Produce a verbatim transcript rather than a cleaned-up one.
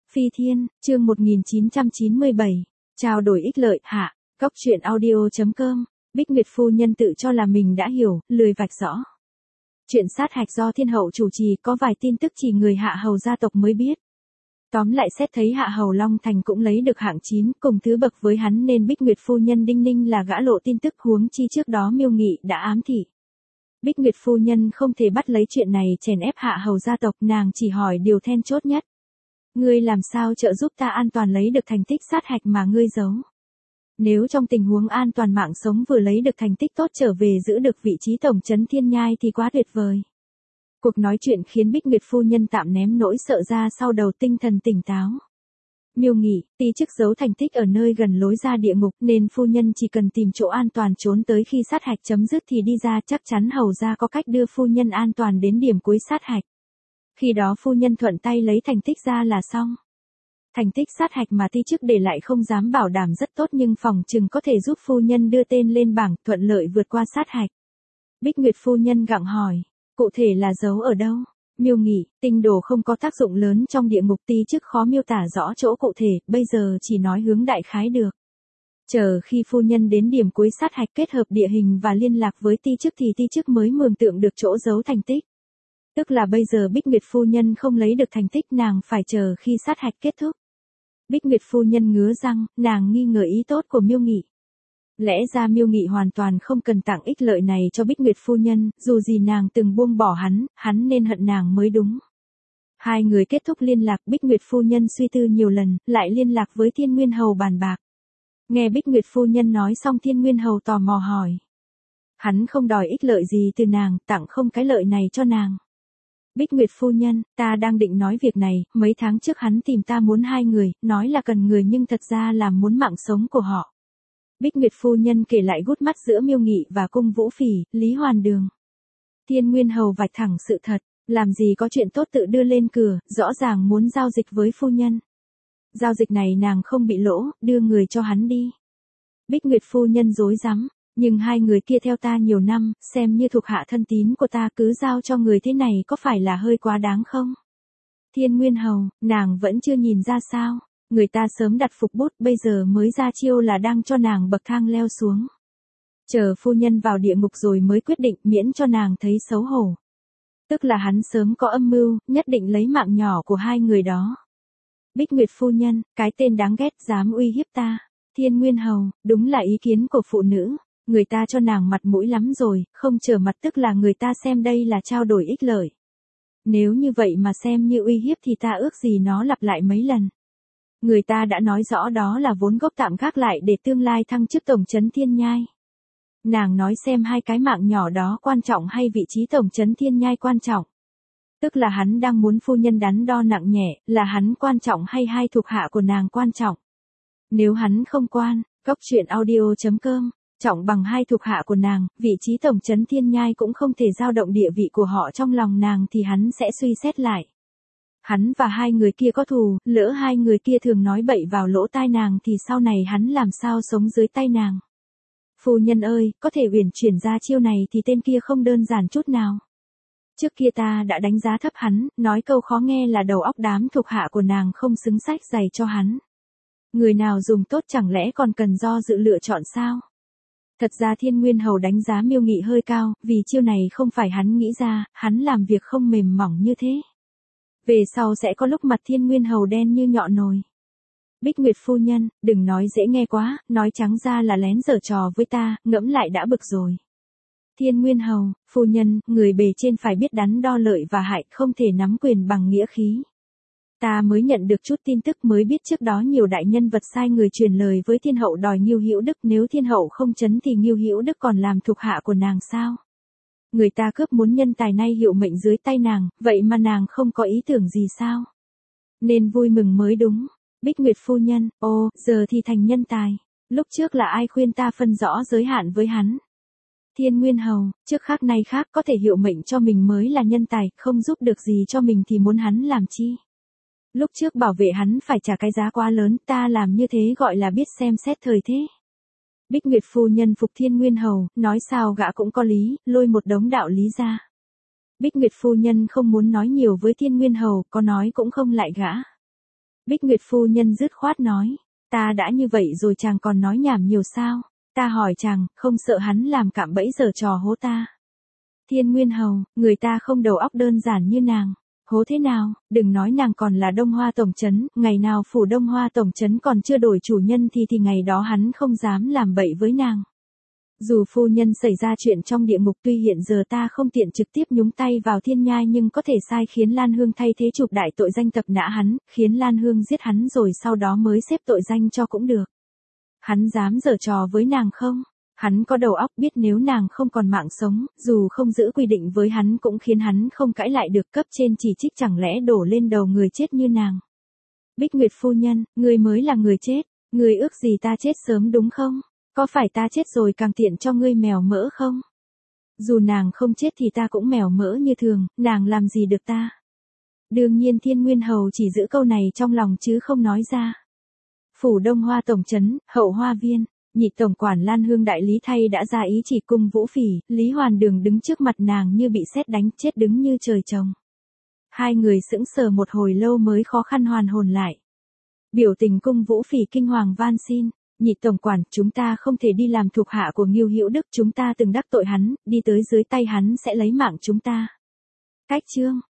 Phi Thiên, chương một nghìn chín trăm chín mươi bảy, trao đổi ích lợi, hạ, góc truyện audio.com, Bích Nguyệt phu nhân tự cho là mình đã hiểu, lười vạch rõ. Chuyện sát hạch do thiên hậu chủ trì có vài tin tức chỉ người hạ hầu gia tộc mới biết. Tóm lại xét thấy hạ hầu Long Thành cũng lấy được hạng chín cùng thứ bậc với hắn nên Bích Nguyệt phu nhân đinh ninh là gã lộ tin tức huống chi trước đó Miêu Nghị đã ám thị. Bích Nguyệt phu nhân không thể bắt lấy chuyện này chèn ép hạ hầu gia tộc, nàng chỉ hỏi điều then chốt nhất. Ngươi làm sao trợ giúp ta an toàn lấy được thành tích sát hạch mà ngươi giấu? Nếu trong tình huống an toàn mạng sống vừa lấy được thành tích tốt trở về giữ được vị trí tổng trấn Thiên Nhai thì quá tuyệt vời. Cuộc nói chuyện khiến Bích Nguyệt phu nhân tạm ném nỗi sợ ra sau đầu, tinh thần tỉnh táo. Miêu Nghị, ti chức giấu thành tích ở nơi gần lối ra địa ngục nên phu nhân chỉ cần tìm chỗ an toàn trốn tới khi sát hạch chấm dứt thì đi ra, chắc chắn hầu ra có cách đưa phu nhân an toàn đến điểm cuối sát hạch. Khi đó phu nhân thuận tay lấy thành tích ra là xong. Thành tích sát hạch mà ti chức để lại không dám bảo đảm rất tốt nhưng phòng chừng có thể giúp phu nhân đưa tên lên bảng, thuận lợi vượt qua sát hạch. Bích Nguyệt phu nhân gặng hỏi, cụ thể là giấu ở đâu? Miêu Nghị, tinh đồ không có tác dụng lớn trong địa ngục, ti chức khó miêu tả rõ chỗ cụ thể, bây giờ chỉ nói hướng đại khái được. Chờ khi phu nhân đến điểm cuối sát hạch kết hợp địa hình và liên lạc với ti chức thì ti chức mới mường tượng được chỗ giấu thành tích. Tức là bây giờ Bích Nguyệt phu nhân không lấy được thành tích, nàng phải chờ khi sát hạch kết thúc. Bích Nguyệt phu nhân ngứa răng, nàng nghi ngờ ý tốt của Miêu Nghị. Lẽ ra Miêu Nghị hoàn toàn không cần tặng ích lợi này cho Bích Nguyệt phu nhân, dù gì nàng từng buông bỏ hắn, hắn nên hận nàng mới đúng. Hai người kết thúc liên lạc, Bích Nguyệt phu nhân suy tư nhiều lần, lại liên lạc với Thiên Nguyên Hầu bàn bạc. Nghe Bích Nguyệt phu nhân nói xong, Thiên Nguyên Hầu tò mò hỏi. Hắn không đòi ích lợi gì từ nàng, tặng không cái lợi này cho nàng. Bích Nguyệt phu nhân, ta đang định nói việc này, mấy tháng trước hắn tìm ta muốn hai người, nói là cần người nhưng thật ra là muốn mạng sống của họ. Bích Nguyệt phu nhân kể lại gút mắt giữa Miêu Nghị và Cung Vũ Phỉ, Lý Hoàn Đường. Thiên Nguyên Hầu vạch thẳng sự thật, làm gì có chuyện tốt tự đưa lên cửa, rõ ràng muốn giao dịch với phu nhân. Giao dịch này nàng không bị lỗ, đưa người cho hắn đi. Bích Nguyệt phu nhân rối rắm, nhưng hai người kia theo ta nhiều năm, xem như thuộc hạ thân tín của ta, cứ giao cho người thế này có phải là hơi quá đáng không? Thiên Nguyên Hầu, nàng vẫn chưa nhìn ra sao? Người ta sớm đặt phục bút, bây giờ mới ra chiêu là đang cho nàng bậc thang leo xuống. Chờ phu nhân vào địa ngục rồi mới quyết định, miễn cho nàng thấy xấu hổ. Tức là hắn sớm có âm mưu, nhất định lấy mạng nhỏ của hai người đó. Bích Nguyệt phu nhân, cái tên đáng ghét dám uy hiếp ta. Thiên Nguyên Hầu, đúng là ý kiến của phụ nữ. Người ta cho nàng mặt mũi lắm rồi, không trở mặt tức là người ta xem đây là trao đổi ích lợi. Nếu như vậy mà xem như uy hiếp thì ta ước gì nó lặp lại mấy lần. Người ta đã nói rõ đó là vốn gốc tạm gác lại để tương lai thăng chức tổng trấn Thiên Nhai. Nàng nói xem hai cái mạng nhỏ đó quan trọng hay vị trí tổng trấn Thiên Nhai quan trọng. Tức là hắn đang muốn phu nhân đắn đo nặng nhẹ, là hắn quan trọng hay hai thuộc hạ của nàng quan trọng. Nếu hắn không quan, góc truyện audio.com, trọng bằng hai thuộc hạ của nàng, vị trí tổng trấn Thiên Nhai cũng không thể dao động địa vị của họ trong lòng nàng thì hắn sẽ suy xét lại. Hắn và hai người kia có thù, lỡ hai người kia thường nói bậy vào lỗ tai nàng thì sau này hắn làm sao sống dưới tay nàng. Phu nhân ơi, có thể uyển chuyển ra chiêu này thì tên kia không đơn giản chút nào. Trước kia ta đã đánh giá thấp hắn, nói câu khó nghe là đầu óc đám thuộc hạ của nàng không xứng sách giày cho hắn. Người nào dùng tốt chẳng lẽ còn cần do dự lựa chọn sao? Thật ra Thiên Nguyên Hầu đánh giá Miêu Nghị hơi cao, vì chiêu này không phải hắn nghĩ ra, hắn làm việc không mềm mỏng như thế. Về sau sẽ có lúc mặt Thiên Nguyên Hầu đen như nhọ nồi. Bích Nguyệt phu nhân, đừng nói dễ nghe quá, nói trắng ra là lén giở trò với ta, ngẫm lại đã bực rồi. Thiên Nguyên Hầu, phu nhân, người bề trên phải biết đắn đo lợi và hại, không thể nắm quyền bằng nghĩa khí. Ta mới nhận được chút tin tức mới biết trước đó nhiều đại nhân vật sai người truyền lời với thiên hậu đòi Ngưu Hữu Đức, nếu thiên hậu không chấn thì Ngưu Hữu Đức còn làm thuộc hạ của nàng sao? Người ta cướp muốn nhân tài nay hiệu mệnh dưới tay nàng, vậy mà nàng không có ý tưởng gì sao? Nên vui mừng mới đúng. Bích Nguyệt phu nhân, ô, giờ thì thành nhân tài. Lúc trước là ai khuyên ta phân rõ giới hạn với hắn? Thiên Nguyên Hầu, trước khác nay khác, có thể hiệu mệnh cho mình mới là nhân tài, không giúp được gì cho mình thì muốn hắn làm chi? Lúc trước bảo vệ hắn phải trả cái giá quá lớn, ta làm như thế gọi là biết xem xét thời thế. Bích Nguyệt phu nhân phục Thiên Nguyên Hầu, nói sao gã cũng có lý, lôi một đống đạo lý ra. Bích Nguyệt phu nhân không muốn nói nhiều với Thiên Nguyên Hầu, có nói cũng không lại gã. Bích Nguyệt phu nhân dứt khoát nói, ta đã như vậy rồi chàng còn nói nhảm nhiều sao, ta hỏi chàng, không sợ hắn làm cạm bẫy giở trò hố ta. Thiên Nguyên Hầu, người ta không đầu óc đơn giản như nàng. Hố thế nào, đừng nói nàng còn là Đông Hoa Tổng Trấn, ngày nào phủ Đông Hoa Tổng Trấn còn chưa đổi chủ nhân thì thì ngày đó hắn không dám làm bậy với nàng. Dù phu nhân xảy ra chuyện trong địa ngục tuy hiện giờ ta không tiện trực tiếp nhúng tay vào thiên nhai nhưng có thể sai khiến Lan Hương thay thế chụp đại tội danh tập nã hắn, khiến Lan Hương giết hắn rồi sau đó mới xếp tội danh cho cũng được. Hắn dám giở trò với nàng không? Hắn có đầu óc biết nếu nàng không còn mạng sống, dù không giữ quy định với hắn cũng khiến hắn không cãi lại được, cấp trên chỉ trích chẳng lẽ đổ lên đầu người chết như nàng. Bích Nguyệt phu nhân, người mới là người chết, người ước gì ta chết sớm đúng không? Có phải ta chết rồi càng tiện cho ngươi mèo mỡ không? Dù nàng không chết thì ta cũng mèo mỡ như thường, nàng làm gì được ta? Đương nhiên Thiên Nguyên Hầu chỉ giữ câu này trong lòng chứ không nói ra. Phủ Đông Hoa Tổng Trấn, Hậu Hoa Viên. Nhị tổng quản Lan Hương đại lý thay đã ra ý chỉ cung Vũ Phỉ, Lý Hoàn Đường đứng trước mặt nàng như bị sét đánh, chết đứng như trời trồng. Hai người sững sờ một hồi lâu mới khó khăn hoàn hồn lại. Biểu tình cung Vũ Phỉ kinh hoàng van xin, nhị tổng quản, chúng ta không thể đi làm thuộc hạ của Ngưu Hữu Đức, chúng ta từng đắc tội hắn, đi tới dưới tay hắn sẽ lấy mạng chúng ta. Cách chương